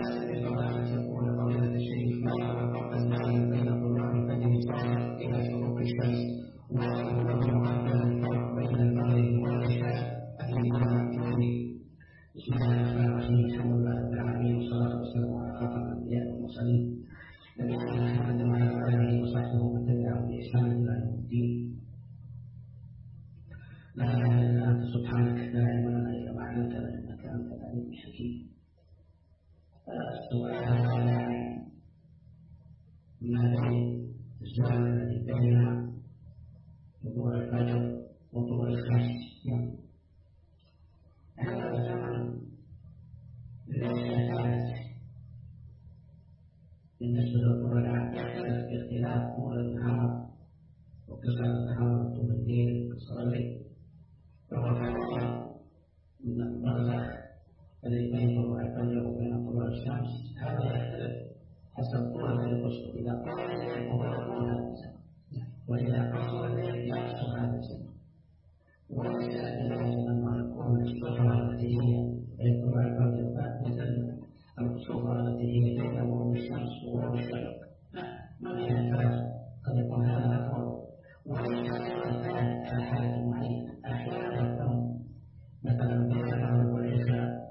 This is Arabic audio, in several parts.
بالنسبة للطلاب يختلف باختلاف طول النهار وقصر النهار طول الليل قصر الليل، فهو فرق من البرزخ الذي بين طلوع الفجر وبين طلوع الشمس، هذا يختلف حسب طول الليل. إذا طال الليل فهو يطول هذا الزمن، وإذا قصر الليل يقصر هذا الزمن. وليس لازم أن يكون الصفرة التي هي بين طلوع الفجر مثل الصفرة التي هي بين غروب الشمس وغروب الشرق، ما فيها فرق، قد يكون هذا أطول وليس ذلك على حالة معينة. أحيانا يكون مثلا بين المغرب والعشاء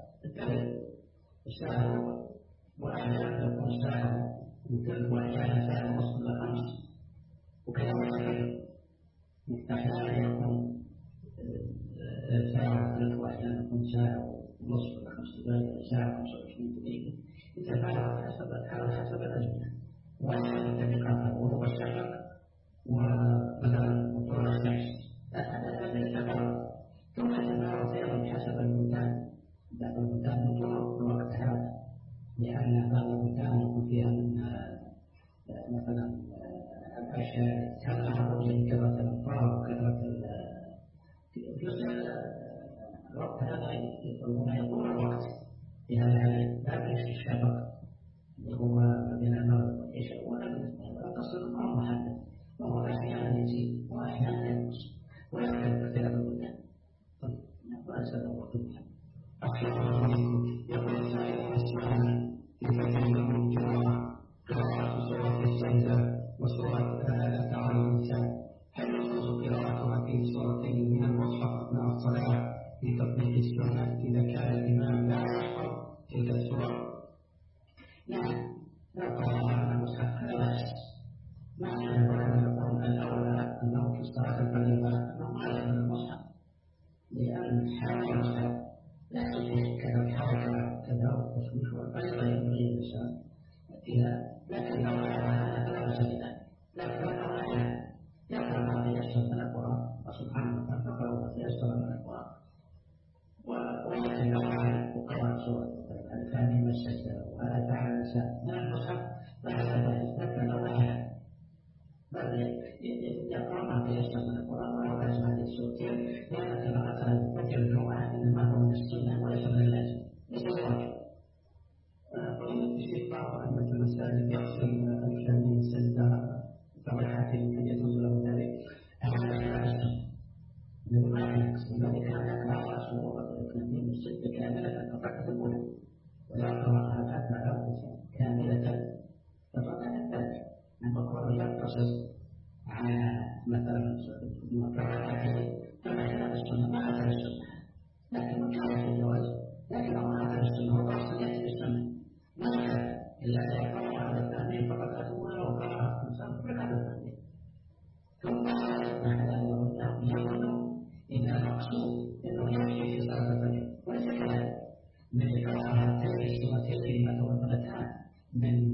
ساعة، وأحيانا يكون ساعة وثلث، وأحيانا ساعة ونصف إلى 5، وكذلك أحيانا يكون ساعة وثلث، وأحيانا يكون ساعة ونصف إلى 5 دقائق، ساعة 25 دقيقة، يتفاوت حسب الأزمنة وحسب اتفاقات غروب الشفق ومثلا طلوع الشمس. هذا يتفاوت، ثم يتفاوت أيضا حسب البلدان. بعض البلدان يطلق الوقت هذا لأن بعض البلدان يكون فيها من مثلا الأشياء تظهر زي كثرة الأمطار وكثرة الوقت هذا يطول الوقت في هذا الحال. لا بأس الشفق اللي هو ما بين المغرب والعشاء، ولا تصل الأمر محدد، وهو أحيانا يزيد وأحيانا ينقص ويختلف اختلاف البلدان. طيب نبغى هذا الوقت محدد. يقول السائل السؤال في فتح يوم الجمعة قراءة سورة السجدة وسورة تعالى النساء، هل يجوز قراءتها في سورتين من المصحف مع الصلاة لتطبيق السنة إذا كان الإمام لا يحفظ تلك السور؟ نعم، لا قراءة على المصحف لا بأس، مع أن يكون الأولى أنه في الصلاة الفريضة أنه على المصحف، لأن حال المصحف لا تجوز كذا حركة كذا وتشويش، والفريضة ينبغي الإنسان فيها، لكن لو على فلا بأس بذلك. لكن لو يقرأ ما تيسر من القرآن، وسبحانه وتعالى فقرأ ما تيسر من القرآن، ولكن لو قرأ سورة الثاني والسجدة وهذا تعالى النساء من المصحف فهذا ذلك، لكن لو بل يقرأ ما تيسر من القرآن ولا بأس هذه السورتين، لأن قراءتها ذكر الجمعة إنما هو من السنة وليس من اللازم، ليس الواجب. قلت الشيخ بعض أئمة المساجد يقسم الكامل سجدة فركعتين، هل يجوز له ذلك؟ هذا لا بأس مما يقسم ذلك أن يقرأ سورة الكامل السجدة كاملة فقط الأولى، ولا قراءة أتبعها كاملة فقط الثانية، نقول يقتصر على مثلا فركعتين فما كان السنة ما أثر السنة، لكن من كان في الجواز، لكن لو ما أثر السنة هو أصلا يأتي بالسنة ما كان إلا أن يقرأ على الثاني فقط الأولى وقرأ الإنسان فقط الثاني. ثم هذا يقول إن المقصود أنه يكفي في صلاة الفجر وليس كذلك، من قراءة السورتين المتوسطتان من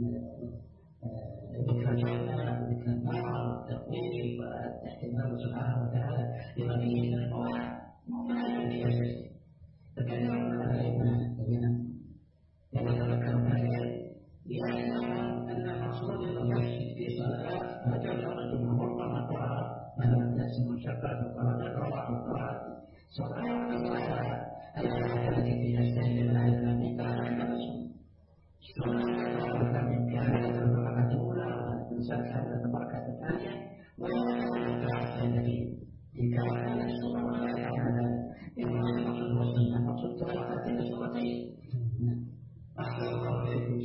ذكر الجنة وذكر النار والتقويم والاحتمال سبحانه وتعالى لغنيه من الفواحش وما يمكن شيء. فكثيرا من العلماء الذين يتذكرون ذلك يعلمون أن المقصود أنه يكفي في صلاة فجر الجمهور كما قرأ مثلا نفس مشقة القراءة والقراءة سواء الصلاة التي فيها السجد من الإسلام فلا بأس. من كاملة البركة الأولى والإنسان كاملة البركة الثانية ويوم البركة التي كان السورة ولا يعلم ذلك، إنما المقصود والسنة المقصود تبركتين السورتين. أحسن الله إليكم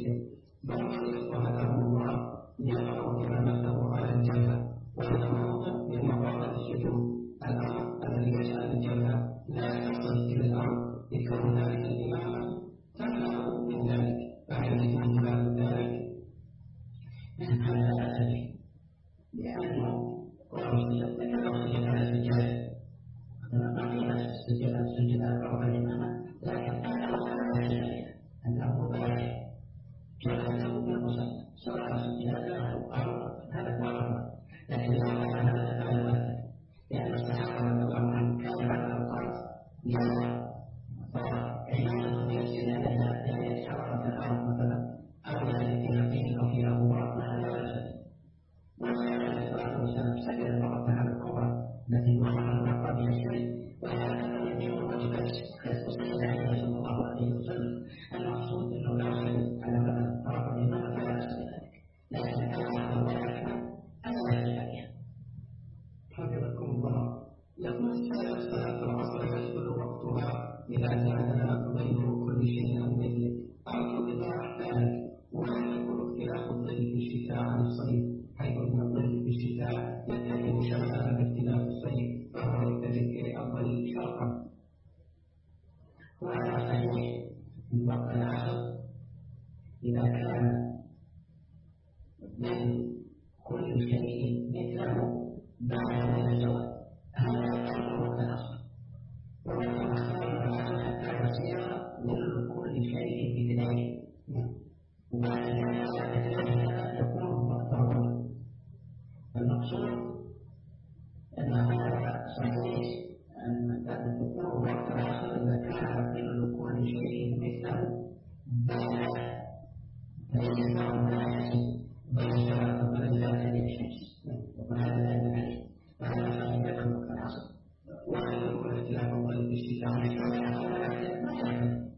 عبادة النفس لا يتحرك الأرض مثلا أو لا يقين أو فيها غبار لا بأس. وعليه الصلاة والسلام سجد مرة على الكبرى التي وقعت بها الشيء، وهذا يجب الواجبات خصوصا عليه صلى الله عليه وسلم. المقصود أنه لا يحدث على مثلا طرف الإمام فلا بأس بذلك، لكن الأمر والحكمة ألا يجب. حفظكم الله. يقول صلاة العصر يدخل وقتها إذا كان غير كل شيء أو مثله أو إذا احتاج، ولا يكون اختلاف الظل في الشتاء عن الصيف، حيث أن الظل في الشتاء يتجه شمالا باختلاف الصيف فهو يتجه إلى الظل شرقا. وهذا صحيح من وقت العصر إذا كان من كل شيء مثله بعد الزواج هذا الأمر الأصل. ومن أخبار حتى يصير من كل شيء مثله، وبعد ذلك يكون مضطرا. المقصود أن هذا صحيح أن تكون وقت العصر إذا كان من كل شيء مثله بعد فإنه لا يحسن بل لا تلي الشمس وهذا لا يدعي، وهذا صحيح يدخل وقت العصر. ولا يكون اختلاف الظل في الشتاء عن الصيف ما يحدث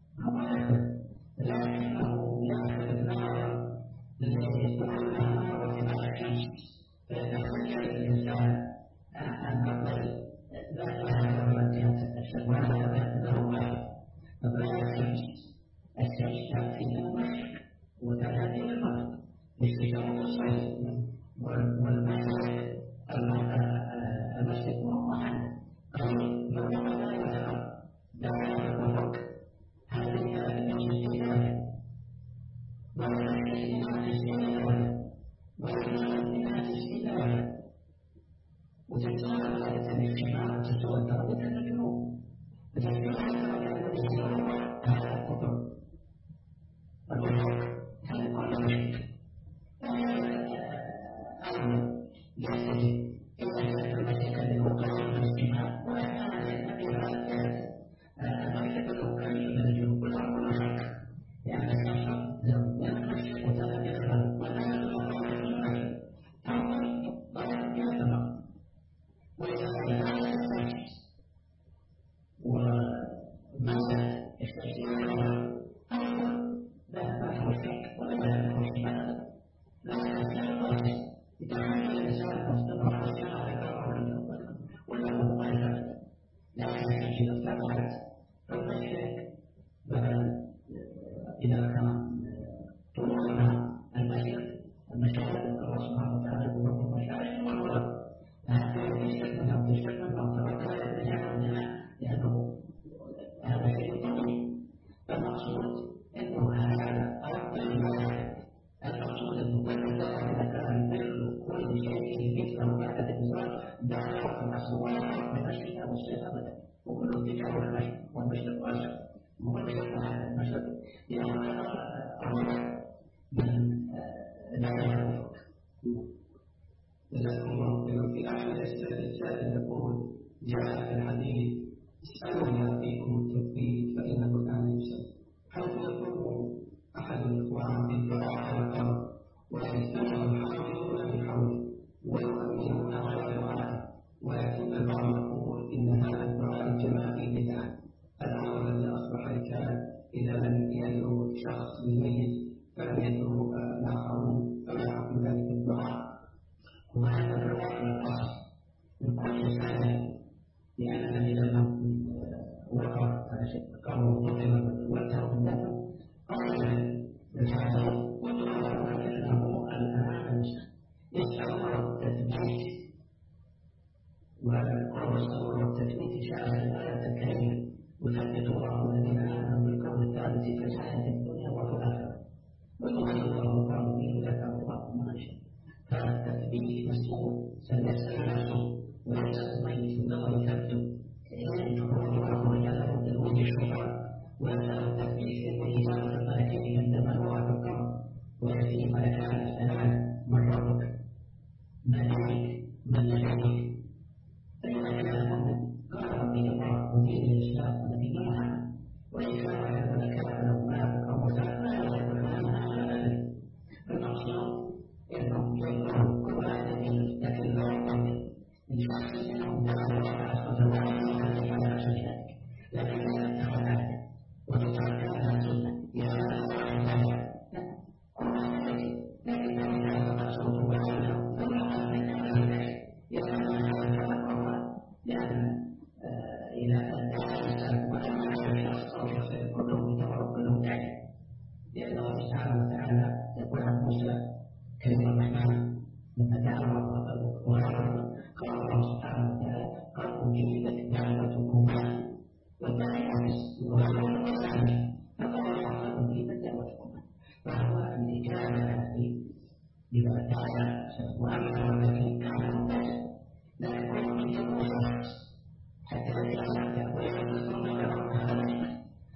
لكنه يأخذ النار الذي يكون لها وارتفاع الشمس، فيتخيل الإنسان أن الظل لا تذهب من جهة الشمس ولا تذهب له واحد، فبين الشمس تأتي من المشرق وتأتي من المغرب للشتاء والصيف، والمشرق المشرق معه فهو لا يتغير لا يتغير. هذه الاستدلال وتجعل درجة الشمال وتجعل درجة الجنوب، وتجعل درجة الجنوب هذا القطر والأفق هذا كل شيء يحتاج إلى المسك الوقت من الشمال ولا كان المسك الوقت من الجنوب والأرض والشرق، لأن الشمس لو يمشي وتتدخل ولا يتغير في المسك فهو ضرر يتبقى. وإذا كان الشمس ومسك استشعارها أيضا لا يفرق ولا يفرق لا يفرق يتعامل الإنسان مستمر ولا مغالبة، لكن إذا ارتفعت فالمشرق مثلا إذا كان طولها المشرق الله سبحانه وتعالى يقول المشارق والمغرب، هذا يستكمل أو تستكمل أو تركها لأنه هذا شيء طويل. فالمقصود أنه هذا أفضل المشارق، المقصود أنه كل ذلك كان مثل كل شيء مثله بعد الإنسان دعوة الأصوات من الشتاء والصيف أبدا، وكل اتجاه المشرق والمشرق والمشرق وكل شيء هذا المشرق لأنه أرجع من ذلك. جزاكم الله خيرا. في أحد السائل يقول جاء في الحديث اسألوا ما فيكم التثبيت فإنه كان يسأل، حيث يقول أحد الإخوان بالدعاء على الأرض ويستمع الحاضرون بحوله ويؤمنون غير دعاء، ولكن البعض يقول إن هذا الدعاء الجماعي بدعة. الأمر الذي أصبح الكلام إذا لم يدعو شخص بالميت فلم يدعو الآخرون فما حكم ذلك الدعاء؟ وهذا الرواية من الأصل من كل سنة، لأن النبي لما وقع على شيء قالوا وطلب واتروا النفل قال للحسن وطلب أنه الآن يسأل الله التثبيت، والرسول والتثبيت جاء في الآية الكريمة وثبت الله الذين آمنوا بالقول الثابت في الحياة الدنيا وفي الآخرة ويضل الله الظالمين ويفعل الله ما يشاء. فالتثبيت مسؤول سنسأل نفسه ويسأل الميت النظر يثبت ويسأل التثبيت في الإجابة الملكية عندما وقع في القبر ويأتي ملكان يسألان من ربك ما دينك ما نبيك، فإذا كان المؤمن قال ربي الله ودين الإسلام موسى كلمة الرحمن لما دعا وقال الله سبحانه وتعالى قد أجيبت دعوتكما والداعيات والمسلمين فقال قد أجيبت دعوتكما وهو الإجابة لما دعا وأما الذي كان لا يكون من الوسط حتى لا يتعلم ويكون من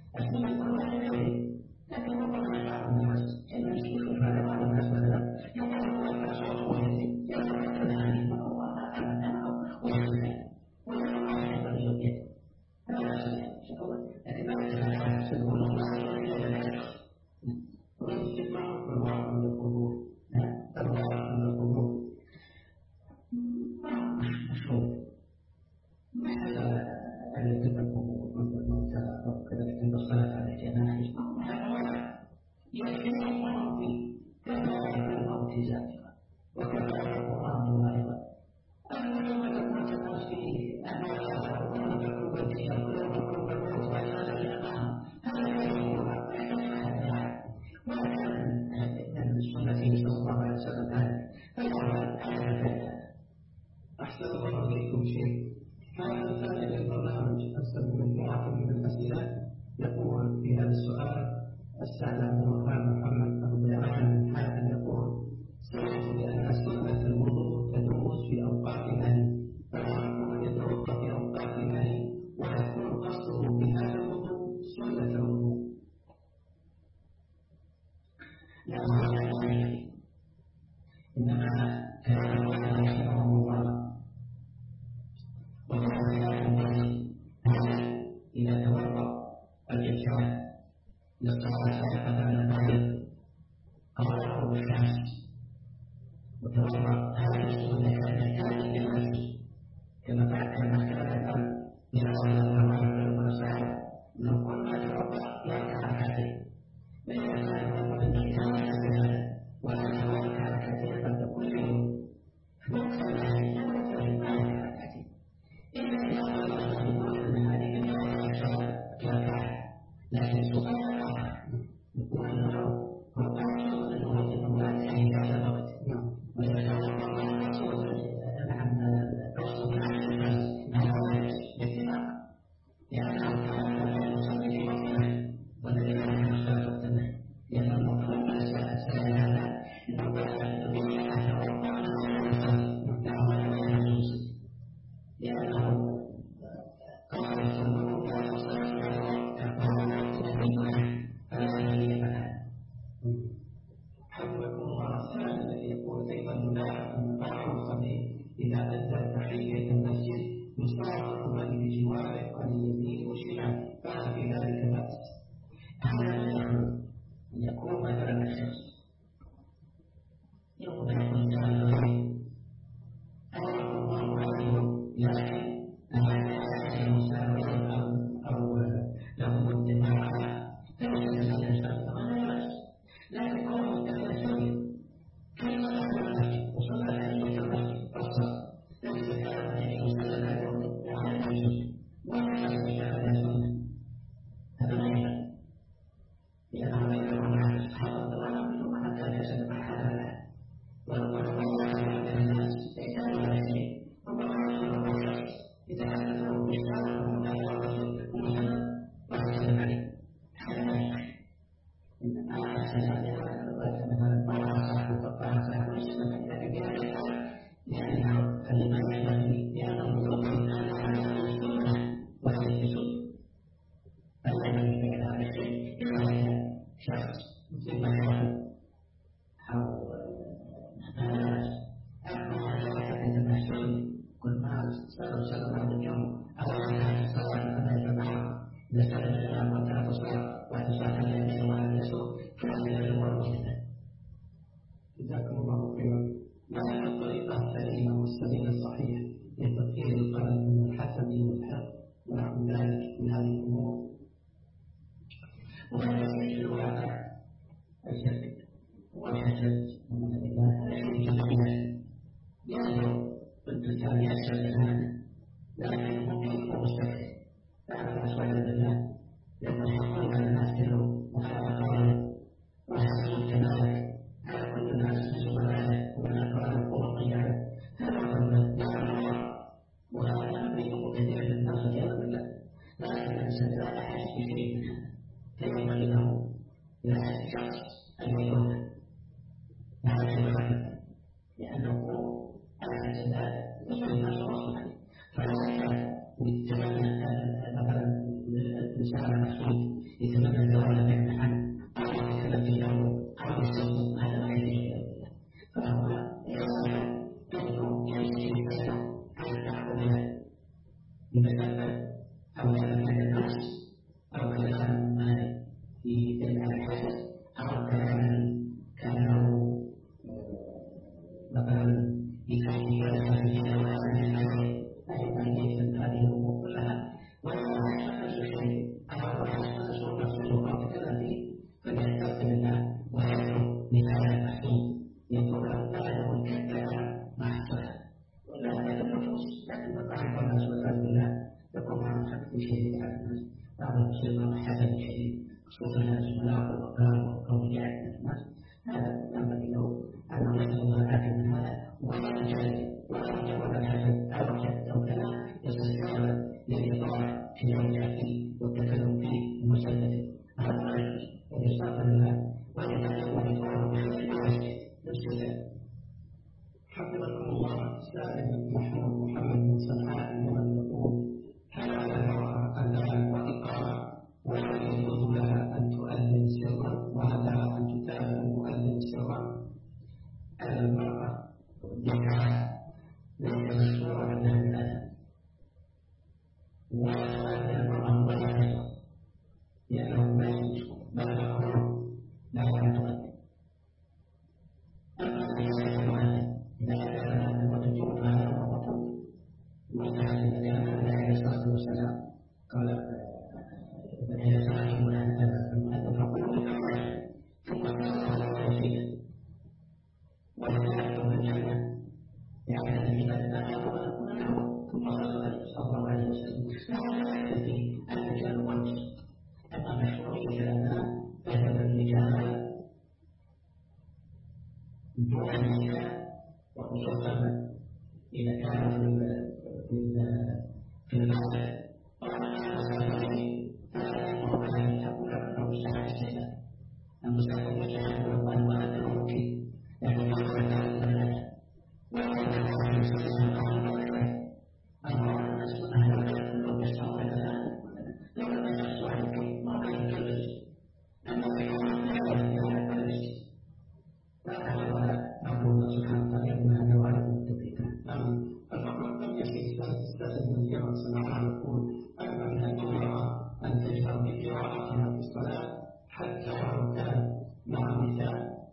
أحسن الله إليكم شيء. هذا مثال البرنامج أرسل مجموعة من الأسئلة يقول في هذا السؤال السائل عبد الرحمن محمد أبو اليمان حال يقول: سمعت بأن سنة الوضوء تجوز في أوقات النهي، فالعقل يتوقف في أوقات النهي ويكون قصده بهذا الوضوء سنة الوضوء. إنما كان رحمه الله إذا توضأ الإنسان للصلاة أمام المغرب أو غروب الشمس وتوضأ هذه السنة كانت للمسجد كما فعل مثلا من الله والرسول لو كنا توضأ لركعتين فإذا كان يوضأ بالنسبة ولا توضأ ركعتين قبل كل يوم فممكن أن يكون ركعتين إذا لكن سبحان الله يقول له وقعت الوقت المبارك عند هذا الوقت ويجعل الله رسول عن رسول لأنه كان يصلي في وقته والذي كان يصلي وقته لأن المطلوب سأل هذا لأنه حفظكم الله. السائل الذي يقول كيف نلاحظ أن بعض المصلين إذا أدى تحية المسجد يصعد من بجواره عن اليمين والشمال فهل في ذلك بأس؟ هذا يكون مثلا الشخص يقول الإنسان الله عليه لكن هذا مساوي أو له اتباع فليس الإنسان لا يكون متخلفا كما قال وصلى عليه وسلم فصل ليس كان النبي صلى الله عليه وسلم ولا يسلم هذا لا يفعل لأنه يكون مع الصحابة ورغم أن كان يسلم هذا ولقد قال الناس ليس على شيء وقال إذا أخذوا بالإسلام ولا يرغب مسلم ويسلم عليه هذا لا يفعل إنما أحسن مثلا صاحب فقال صاحب السنة إذا كان لأنه كلمة يحتمل لأنه يقول على السنة وهي السنة الذي كان على الشيء إذا شخص مثل ما يقول أو ناس أما عندما يشتغل كل ما صلى الله اليوم أو أن الصلاة أن يتبعها نسأل الله وتعالى الصلاة وتصلى النبي وعلى الرسول كان يدعو مسلما. جزاكم الله خيرا. ما هي الطريقة السليمة والسبيل الصحيح لتطهير القلب من الحسد والحقد ونحو ذلك من هذه الأمور؟ وهذا في الواقع الشرك والحسد ومن الله يجب الإنسان يشهد هذا لكن ممكن مستحيل فأنا أسأل بالله لأن الحق على الناس كله وخلقه وحسن كذلك على كل الإنسان لا يحتاج في شيء منها فينبغي له إلى هذا الشخص أن يكون هذا الواحد لأنه الإنسان يصلي ما شاء فلا ويتمنى مثلا الإنسان المحسود يتمنى زوال من عنه أو يتكلم في أمره أو يستخدم هذا ما يجب فهو يستطيع أنه يمشي على الأعمال يتكلم أو يتكلم الناس أو يتكلم في الحدث أو كانوا مثلا يكفي هذه الأمور كلها ولا يحتاج شيء أو يحتاج تصور كذلك فليستغفر الله ويدعو لهذا المحسوب يقول لا يكون كذا محسوبا ولا النفوس لكن الله الناس والعياذ بالله يقوم عن حق شيء على الناس بعض المسلمين حسب شيء خصوصا الناس والعقل والقلب والقول من الناس هذا ينبغي له أن يسأل الله العافية من هذا ولا يجعل ولا يجعل الحسد أو الحسد أو كذا يستطيع للإطاعة في العافية والتكلم فيه المسلم هذا يستغفر الله ويتكلم ويطاعه بخير الجزاء. حفظكم الله سائل محمد بن صنعاء ومن يقول هل على المرأة أن لها وإقامة ولا يجوز لها أن تؤذن سرا وهل لها أن تتابع المؤذن سرا؟ المرأة بها ليس مشروعا لها الأذان ولا تؤذن المرأة ولا تسرا لأنه لا يجوز بل يقول لها أن تؤذن أما ليس المؤذن إذا كان وتجوب هذا المطلوب وكان النبي عليه الصلاة والسلام قال إذا سمعتم المؤذن فقولوا ثم قال وسيلة ولكن الجنة يعني الذين اتبعوا ونكون له ثم قال صلى الله عليه وسلم لا يكفي الرجال والنساء أما مشروعية الأذان فهذا الرجال دون النساء وخصوصا إذا كان في المسجد المستقبل والجهاد والأنوار الممكن لكن يقول الناس ويقول الناس كلهم يشتغلون الآن لما يحصل عليكم ما بين الجلس أما يقول الله سبحانه وتعالى ما نوال المتقين. فالمرأة لم يكن استاذ من يوم صنعاء يقول أما من المرأة أن تجهر بقراءتها في الصلاة حتى لو كان مع النساء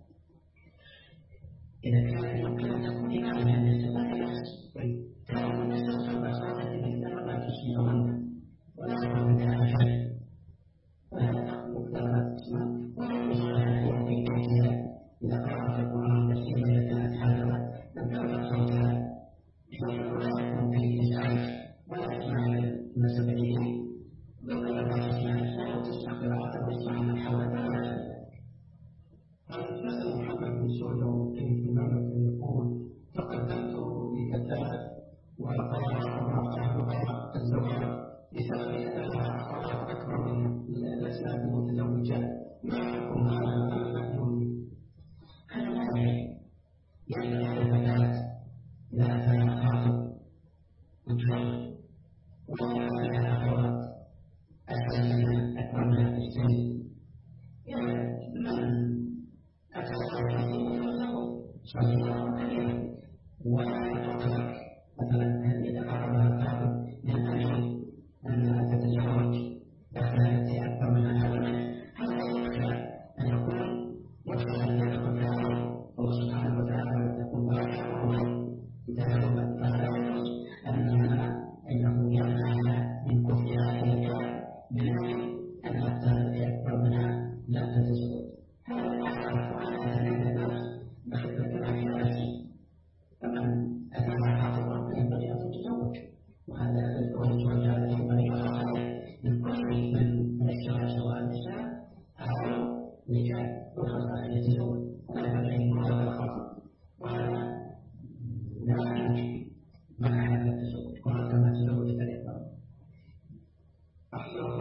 إذا كان يمكن أن تكون إماما للنساء لا بأس كانوا النساء سوف صارت النساء لا تسمعون ولا يكون منها شيء وهذا مقدار تسمع ولا يصلح في بيتها إذا قرأت القرآن تسليما إذا كانت حاضرة لم ترفع صوتها بحيث لا يكون فيه إزعاج ولا تسمع النسب إليه بل لا تسمع الصوت وتسمع قراءته وتسمع من حولها. قال مثل محمد بن سوريا ومقيم في المملكة يقول تقدمت لفتاة وقال أمرأة الزواج بسبب أنها أخوات أكبر من الأسباب المتزوجات ما يحكم هذا المأمون؟ هذا لا يعي يعني الفتاة لا تعاطف وتحب ولا لها أخوات أكبر منها في السن يعني من صلى الله عليه ولا تطلق مثلا هل إذا أراد الطالب من أجل أنها تتزوج وكانت أكبر من هذا يكفي أن يقول وكان يتقبل الله سبحانه وتعالى يقول ويحفظه إذا كتب فلا يجوز أنه يمنع من كفرها إليك بنفي أن الطالب أكبر منها لا تتزوج هذا يعرف على الناس بخبرة الناس فمن أتى حافظا فينبغي أن تتزوج وهذا الزواج والجهاد ينبغي من كل من اشتغل سواء النساء أو رجال وخاصة أن يتزوج ولا ينبغي أن يكون الخاطب وهذا لا يمكن مع هذا التزوج وهذا ما تزوج فليقبل. أحسن الله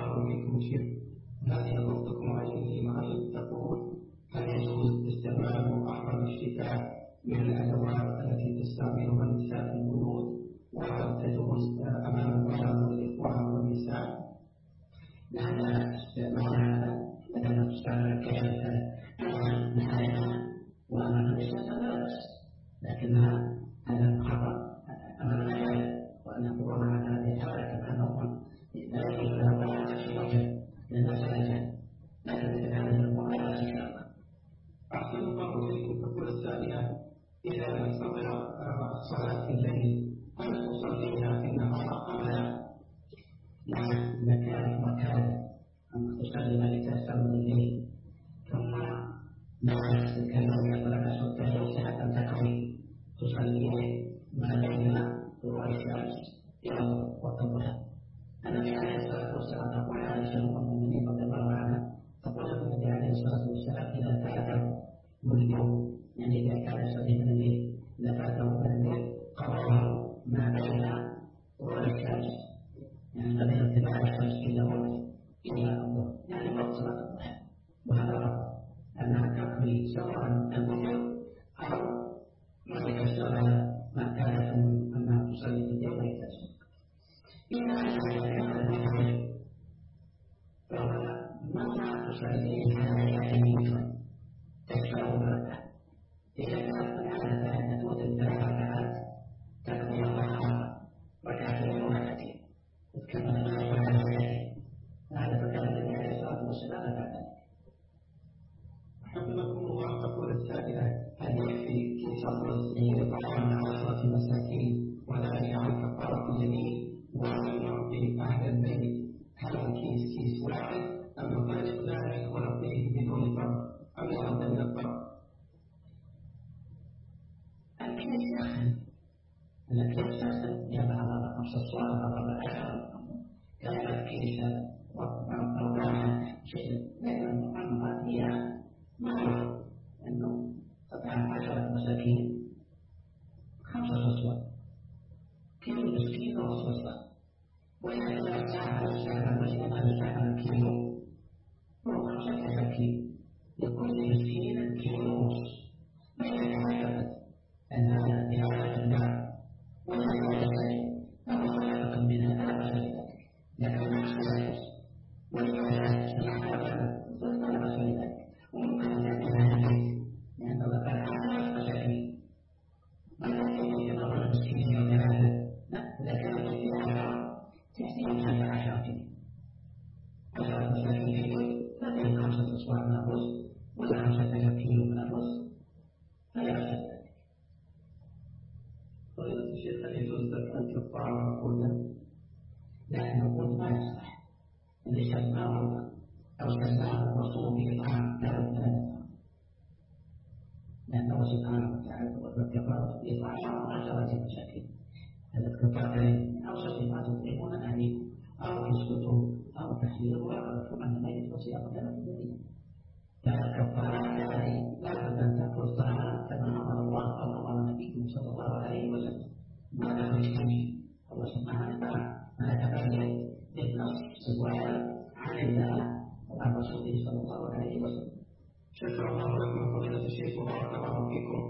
الله فيكم الشرك. هذه نقطتكم عليه معي تقول: هل يجوز استعمال أحد الشتاء من الأدوات التي تستعملها النساء في البيوت، وهل تجوز أمام الولد والإخوان والنساء؟ لأن استعمالها مثلا تستعمل كنهاية وأمام النساء لا بأس، لكنها هذا خطأ أمام الرجال، وأن يقولون على هذه الحالة كما نظن لا يجوز لها ولا تشرك للناس الرجال، لكن مثل هذه الأمور لا بأس إن شاء الله. أحسن الله إليكم. تقول السائلة: إذا استطاع الصلاة في الليل هل تصليها في النهار أم لا؟ نعم، إذا كانت معتادة أن تصلي ما يتيسر من الليل ثم لا تتكلم يطلع صوتها ساعة تكفي تصلي ما بين طلوع الشمس إلى وقت الضحى. النبي عليه الصلاة والسلام تقول عائشة أم المؤمنين رضي الله عنها تقول النبي عليه الصلاة والسلام: إذا فاته منذ يعني إذا كان يصلي من الليل إذا فاته من الليل قضاه ما بين طلوع الشمس، يعني ما بين ارتفاع الشمس إلى الظهر، يعني وقت صلاة الضحى. وهذا أنها تقضي سواء الظهر أو ما يتيسر ما كانت أنها تصلي في الليل ويتيسر. إذا كان الظهر فمتى تصليها يمينا تشفع بركة. إذا كانت العادة أن توتر 3 ركعات تكفي الضحى ركعتين وركعتين كما نقول على ركعتين، هذا فكان النبي عليه الصلاة والسلام بعد ذلك. حفظكم الله. تقول السائلة: هل يكفي كيس الرز لطعام 10 مساكين وذلك عن كفارة اليمين، وهل نعطي أهل البيت هذا الكيس واحد أم نفارق ذلك ونعطيه بدون فرق أم لابد من الفرق؟ الكيس يختلف، الكيس يبقى على 5 صور على 10 كان الكيس وقعنا شيء غير المحمد هي معروف أنه طبعا 10 مساكين 5 صور، كل مسكين له صور، وإذا ساعة مسكين ساعة كيلو هو 5 كيلو، لكل مسكين كيلو ونص، ما يتعجب أن هذا إعادة المال ولا يتعجب أو خلق منها لا بأس بذلك، لكن ما يحتاج ولذلك لا بأس بذلك. وممكن أن يكون هذا لأن الله تعالى عارف مساكين ما يمكن أن يضر المسكين يوم هذا، لا، إذا كان المسكين 10 تحسين 15 جنيه 10 مساكين في اليوم لا تهم 5 أصواع من الرز ولا 15 كيلو من الرز، فلا بأس بذلك. فضيلة الشيخ: هل يجوز ذبح الكفارة كلها؟ لكن القول ما يصلح إذا شبعه أو شبعه الرسول بإطعام لا بد من لأنه سبحانه وتعالى والكفارة بإطعام 10 مساكين، هذا الكفارة من أوسط ما تطعمون أهليكم أو كسوتهم أو تحرير رقبة عن ميت وصيام 3 يوم. فالكفارات هذه لا بد أن تأكل الطعام كما أمر الله أو أمر نبيه صلى الله عليه وسلم، ما تخرج كمين الله سبحانه وتعالى ما يتبين بالنص الواحد عن الله وعن رسوله صلى الله عليه وسلم. شكر الله لكم فضيلة الشيخ وبارك الله فيكم.